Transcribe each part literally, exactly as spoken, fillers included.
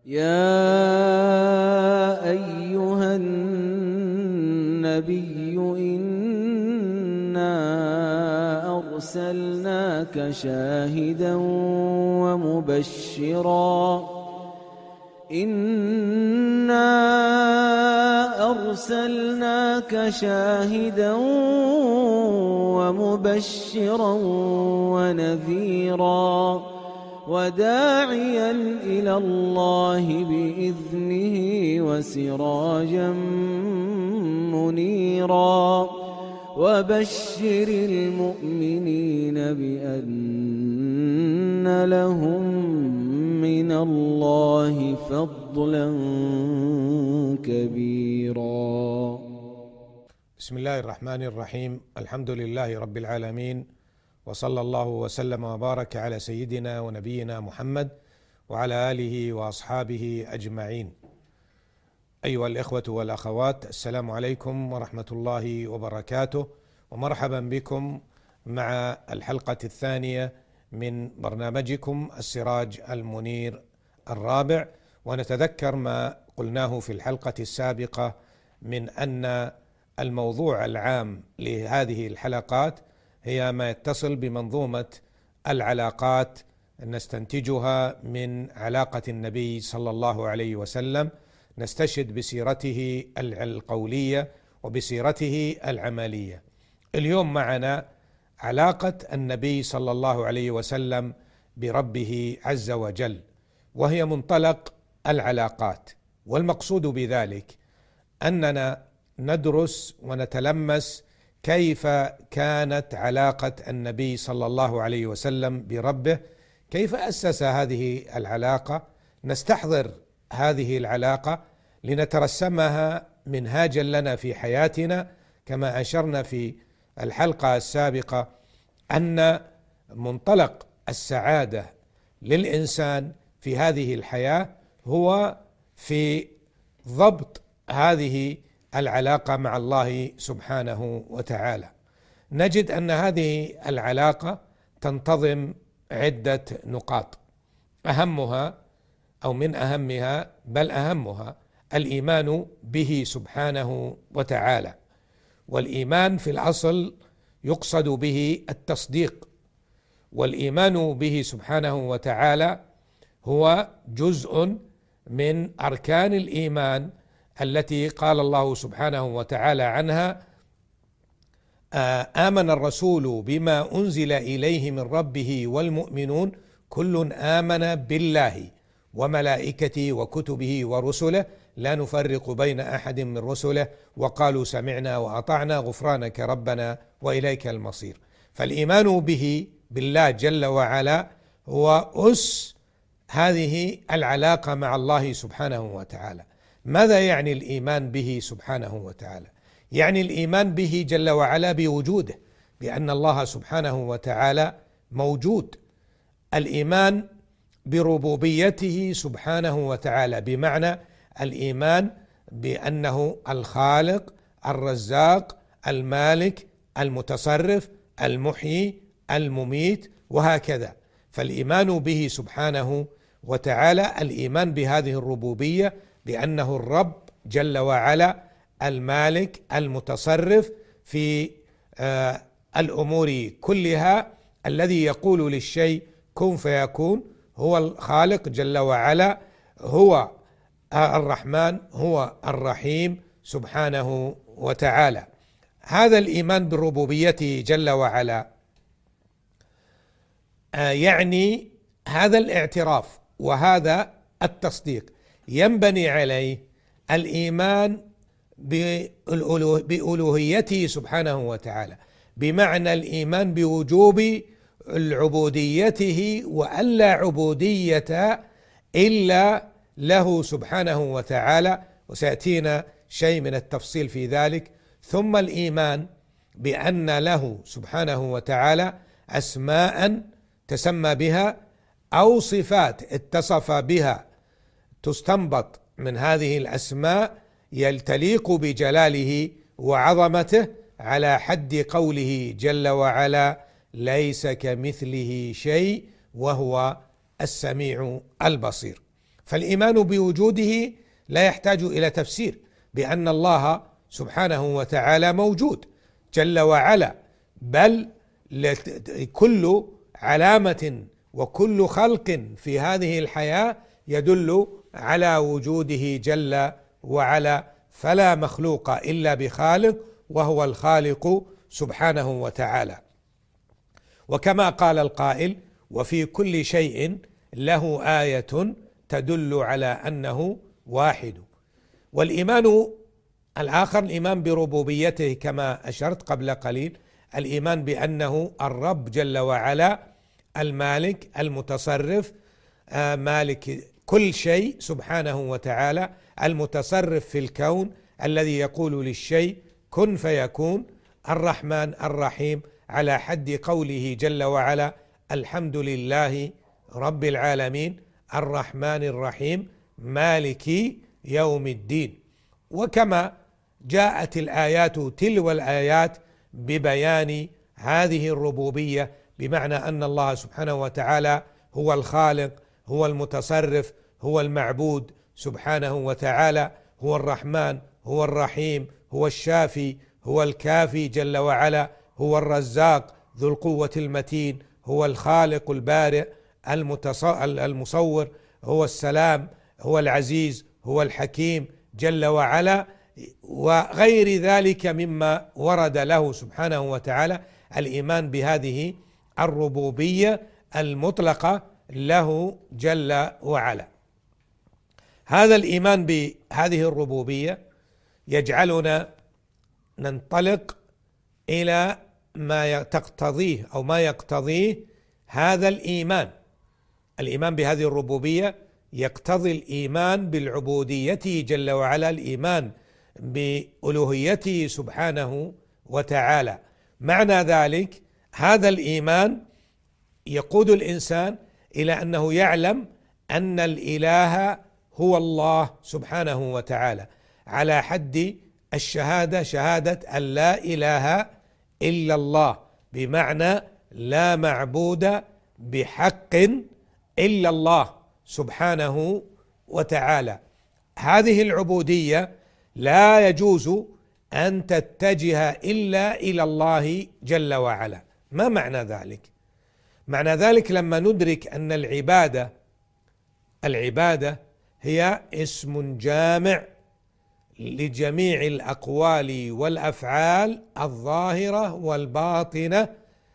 يا أيها النبي إنا أرسلناك شاهدا ومبشرا إنا أرسلناك شاهدا ومبشرا ونذيرا وداعيا إلى الله بإذنه وسراجا منيرا وبشر المؤمنين بأن لهم من الله فضلا كبيرا. بسم الله الرحمن الرحيم. الحمد لله رب العالمين، وصلى الله وسلم وبارك على سيدنا ونبينا محمد وعلى آله وأصحابه أجمعين. أيها الإخوة والأخوات، السلام عليكم ورحمة الله وبركاته، ومرحبا بكم مع الحلقة الثانية من برنامجكم السراج المنير الرابع. ونتذكر ما قلناه في الحلقة السابقة من أن الموضوع العام لهذه الحلقات هي ما يتصل بمنظومة العلاقات نستنتجها من علاقة النبي صلى الله عليه وسلم، نستشهد بسيرته القولية وبسيرته العملية. اليوم معنا علاقة النبي صلى الله عليه وسلم بربه عز وجل، وهي منطلق العلاقات. والمقصود بذلك أننا ندرس ونتلمس كيف كانت علاقة النبي صلى الله عليه وسلم بربه، كيف أسس هذه العلاقة، نستحضر هذه العلاقة لنترسمها منهاجا لنا في حياتنا. كما أشرنا في الحلقة السابقة أن منطلق السعادة للإنسان في هذه الحياة هو في ضبط هذه العلاقة مع الله سبحانه وتعالى. نجد أن هذه العلاقة تنتظم عدة نقاط، أهمها أو من أهمها بل أهمها الإيمان به سبحانه وتعالى. والإيمان في الأصل يقصد به التصديق، والإيمان به سبحانه وتعالى هو جزء من أركان الإيمان التي قال الله سبحانه وتعالى عنها: آمن الرسول بما أنزل إليه من ربه والمؤمنون كل آمن بالله وملائكته وكتبه ورسله لا نفرق بين أحد من رسله وقالوا سمعنا وأطعنا غفرانك ربنا وإليك المصير. فالإيمان به بالله جل وعلا هو أس هذه العلاقة مع الله سبحانه وتعالى. ماذا يعني الإيمان به سبحانه وتعالى؟ يعني الإيمان به جل وعلا بوجوده، بأن الله سبحانه وتعالى موجود. الإيمان بربوبيته سبحانه وتعالى، بمعنى الإيمان بأنه الخالق الرزاق المالك المتصرف المحيي المميت وهكذا. فالإيمان به سبحانه وتعالى الإيمان بهذه الربوبية، بأنه الرب جل وعلا المالك المتصرف في آه الأمور كلها، الذي يقول للشيء كن فيكون، هو الخالق جل وعلا، هو الرحمن، هو الرحيم سبحانه وتعالى. هذا الإيمان بالربوبية جل وعلا آه يعني هذا الاعتراف وهذا التصديق ينبني عليه الإيمان بألوهيته سبحانه وتعالى، بمعنى الإيمان بوجوب عبوديته، وأن لا عبودية إلا له سبحانه وتعالى، وسيأتينا شيء من التفصيل في ذلك. ثم الإيمان بأن له سبحانه وتعالى أسماء تسمى بها أو صفات اتصف بها تستنبط من هذه الأسماء يلتليق بجلاله وعظمته، على حد قوله جل وعلا: ليس كمثله شيء وهو السميع البصير. فالإيمان بوجوده لا يحتاج إلى تفسير، بأن الله سبحانه وتعالى موجود جل وعلا، بل كل علامة وكل خلق في هذه الحياة يدل على وجوده جل وعلا، فلا مخلوق إلا بخالق وهو الخالق سبحانه وتعالى. وكما قال القائل: وفي كل شيء له آية تدل على أنه واحد. والإيمان الآخر الإيمان بربوبيته كما أشرت قبل قليل، الإيمان بأنه الرب جل وعلا المالك المتصرف، مالك كل شيء سبحانه وتعالى، المتصرف في الكون، الذي يقول للشيء كن فيكون، الرحمن الرحيم، على حد قوله جل وعلا: الحمد لله رب العالمين الرحمن الرحيم مالك يوم الدين. وكما جاءت الآيات تلو الآيات ببيان هذه الربوبية، بمعنى أن الله سبحانه وتعالى هو الخالق، هو المتصرف، هو المعبود سبحانه وتعالى، هو الرحمن، هو الرحيم، هو الشافي، هو الكافي جل وعلا، هو الرزاق ذو القوة المتين، هو الخالق البارئ المصور، هو السلام، هو العزيز، هو الحكيم جل وعلا، وغير ذلك مما ورد له سبحانه وتعالى الإيمان بهذه الربوبية المطلقة له جل وعلا. هذا الإيمان بهذه الربوبية يجعلنا ننطلق إلى ما تقتضيه أو ما يقتضيه هذا الإيمان. الإيمان بهذه الربوبية يقتضي الإيمان بالعبودية جل وعلا، الإيمان بألوهيته سبحانه وتعالى. معنى ذلك هذا الإيمان يقود الإنسان إلى أنه يعلم أن الإله هو الله سبحانه وتعالى، على حد الشهادة، شهادة أن لا إله إلا الله، بمعنى لا معبود بحق إلا الله سبحانه وتعالى. هذه العبودية لا يجوز أن تتجه إلا إلى الله جل وعلا. ما معنى ذلك؟ معنى ذلك لما ندرك أن العبادة العبادة هي اسم جامع لجميع الأقوال والأفعال الظاهرة والباطنة،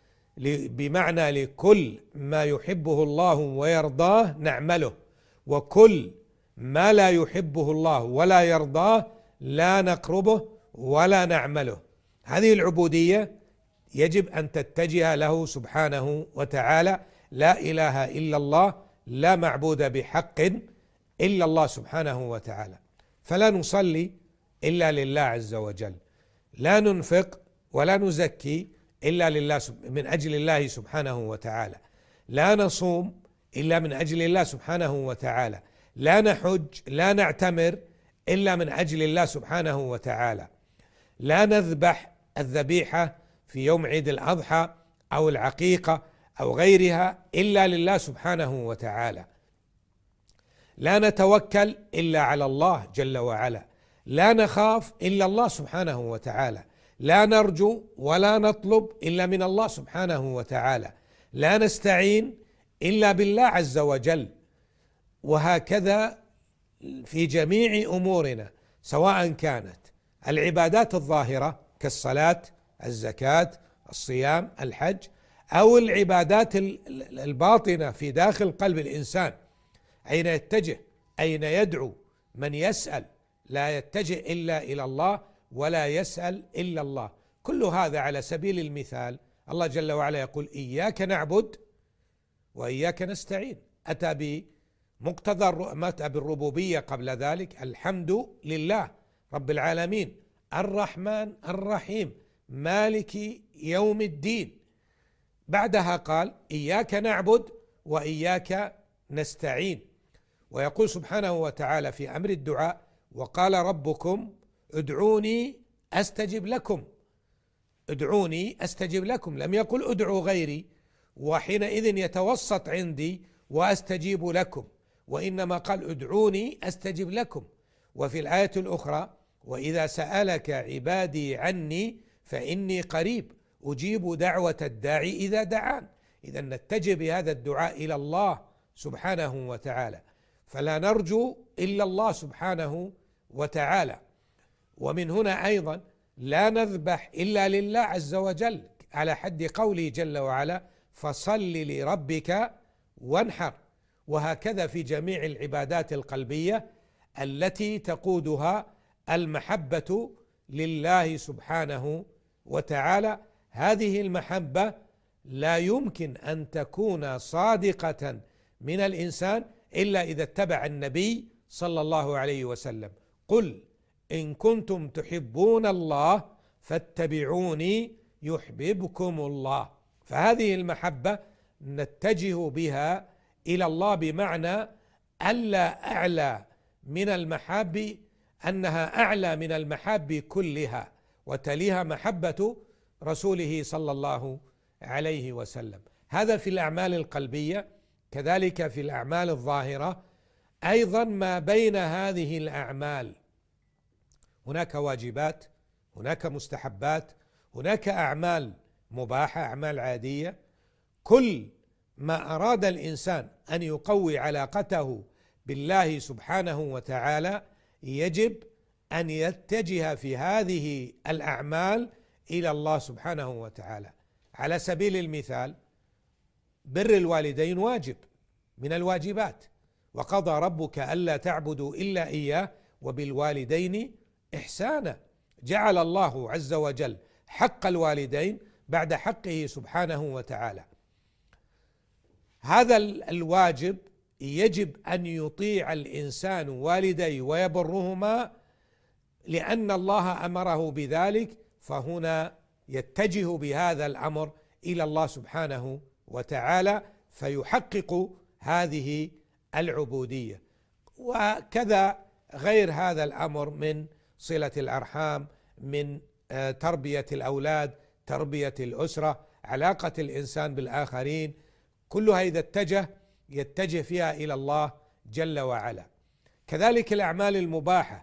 بمعنى لكل ما يحبه الله ويرضاه نعمله، وكل ما لا يحبه الله ولا يرضاه لا نقربه ولا نعمله. هذه العبودية يجب أن تتجه له سبحانه وتعالى، لا إله إلا الله، لا معبود بحق إلا الله سبحانه وتعالى. فلا نصلي إلا لله عز وجل، لا ننفق ولا نزكي إلا لله من أجل الله سبحانه وتعالى، لا نصوم إلا من أجل الله سبحانه وتعالى، لا نحج لا نعتمر إلا من أجل الله سبحانه وتعالى، لا نذبح الذبيحة في يوم عيد الأضحى أو العقيقة أو غيرها إلا لله سبحانه وتعالى، لا نتوكل إلا على الله جل وعلا، لا نخاف إلا الله سبحانه وتعالى، لا نرجو ولا نطلب إلا من الله سبحانه وتعالى، لا نستعين إلا بالله عز وجل. وهكذا في جميع أمورنا، سواء كانت العبادات الظاهرة كالصلاة، الزكاة، الصيام، الحج، أو العبادات الباطنة في داخل قلب الإنسان، أين يتجه، أين يدعو، من يسأل، لا يتجه إلا إلى الله ولا يسأل إلا الله. كل هذا على سبيل المثال الله جل وعلا يقول: إياك نعبد وإياك نستعين. أتى بمقتضى ما أتى بالربوبية قبل ذلك: الحمد لله رب العالمين الرحمن الرحيم مالك يوم الدين. بعدها قال: إياك نعبد وإياك نستعين. ويقول سبحانه وتعالى في أمر الدعاء: وقال ربكم ادعوني أستجب لكم. ادعوني أستجب لكم، لم يقل ادعوا غيري، وحينئذ يتوسط عندي وأستجيب لكم. وإنما قال ادعوني أستجب لكم. وفي الآية الأخرى وإذا سألك عبادي عني فإني قريب أجيب دعوة الداعي إذا دعان. إذا نتجه بهذا الدعاء إلى الله سبحانه وتعالى، فلا نرجو إلا الله سبحانه وتعالى. ومن هنا أيضا لا نذبح إلا لله عز وجل، على حد قوله جل وعلا فصل لربك وانحر. وهكذا في جميع العبادات القلبية التي تقودها المحبة لله سبحانه وتعالى. هذه المحبة لا يمكن أن تكون صادقة من الإنسان إلا إذا اتبع النبي صلى الله عليه وسلم. قل إن كنتم تحبون الله فاتبعوني يحببكم الله. فهذه المحبة نتجه بها إلى الله، بمعنى ألا أعلى من المحاب، أنها أعلى من المحاب كلها، وتليها محبة رسوله صلى الله عليه وسلم. هذا في الأعمال القلبية. كذلك في الأعمال الظاهرة أيضا ما بين هذه الأعمال هناك واجبات، هناك مستحبات، هناك أعمال مباحة، أعمال عادية. كل ما أراد الإنسان أن يقوي علاقته بالله سبحانه وتعالى يجب أن يتجه في هذه الأعمال إلى الله سبحانه وتعالى. على سبيل المثال بر الوالدين واجب من الواجبات، وقضى ربك ألا تعبدوا إلا إياه وبالوالدين إحسانا. جعل الله عز وجل حق الوالدين بعد حقه سبحانه وتعالى. هذا الواجب يجب أن يطيع الإنسان والديه ويبرهما لأن الله أمره بذلك، فهنا يتجه بهذا الأمر إلى الله سبحانه وتعالى فيحقق هذه العبودية. وكذا غير هذا الأمر من صلة الأرحام، من تربية الأولاد، تربية الأسرة، علاقة الإنسان بالآخرين، كلها إذا اتجه يتجه فيها إلى الله جل وعلا. كذلك الأعمال المباحة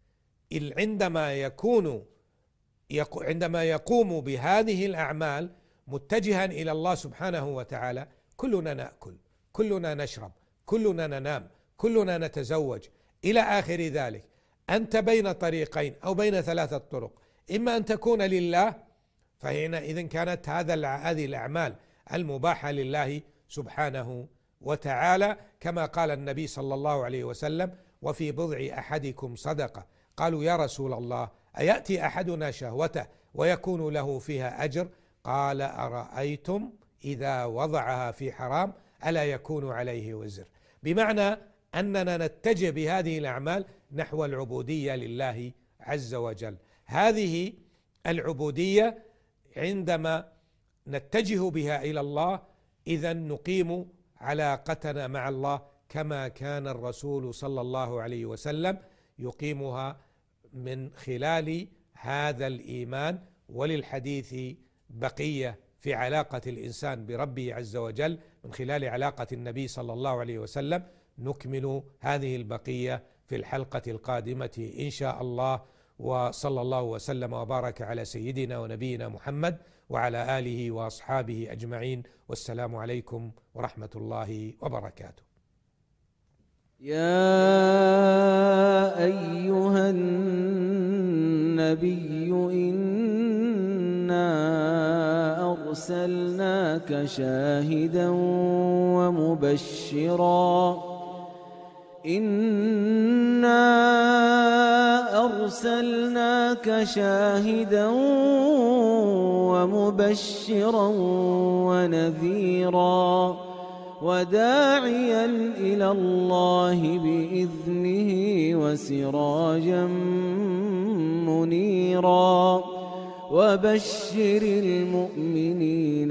عندما يكون عندما يقوم بهذه الأعمال متجها إلى الله سبحانه وتعالى، كلنا نأكل، كلنا نشرب، كلنا ننام، كلنا نتزوج إلى آخر ذلك. أنت بين طريقين أو بين ثلاثة طرق، إما أن تكون لله، فحينئذ كانت هذا هذه الأعمال المباحة لله سبحانه وتعالى، كما قال النبي صلى الله عليه وسلم وفي بضع أحدكم صدقة. قالوا يا رسول الله أيأتي أحدنا شهوته ويكون له فيها أجر؟ قال أرأيتم إذا وضعها في حرام ألا يكون عليه وزر؟ بمعنى أننا نتجه بهذه الأعمال نحو العبودية لله عز وجل. هذه العبودية عندما نتجه بها إلى الله إذا نقيم علاقتنا مع الله كما كان الرسول صلى الله عليه وسلم يقيمها من خلال هذا الإيمان. وللحديث بقية في علاقة الإنسان بربه عز وجل من خلال علاقة النبي صلى الله عليه وسلم. نكمل هذه البقية في الحلقة القادمة إن شاء الله، وصلى الله وسلم وبارك على سيدنا ونبينا محمد وعلى آله وأصحابه أجمعين، والسلام عليكم ورحمة الله وبركاته. يا أيها النبي إنا أرسلناك شاهدا ومبشرا إنا أرسلناك شاهدا ومبشرا ونذيرا وداعيا إلى الله بإذنه وسراجا منيرا وبشر المؤمنين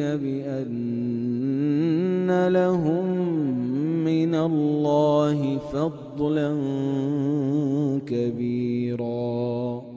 بأن لهم من الله فضلا كبيرا.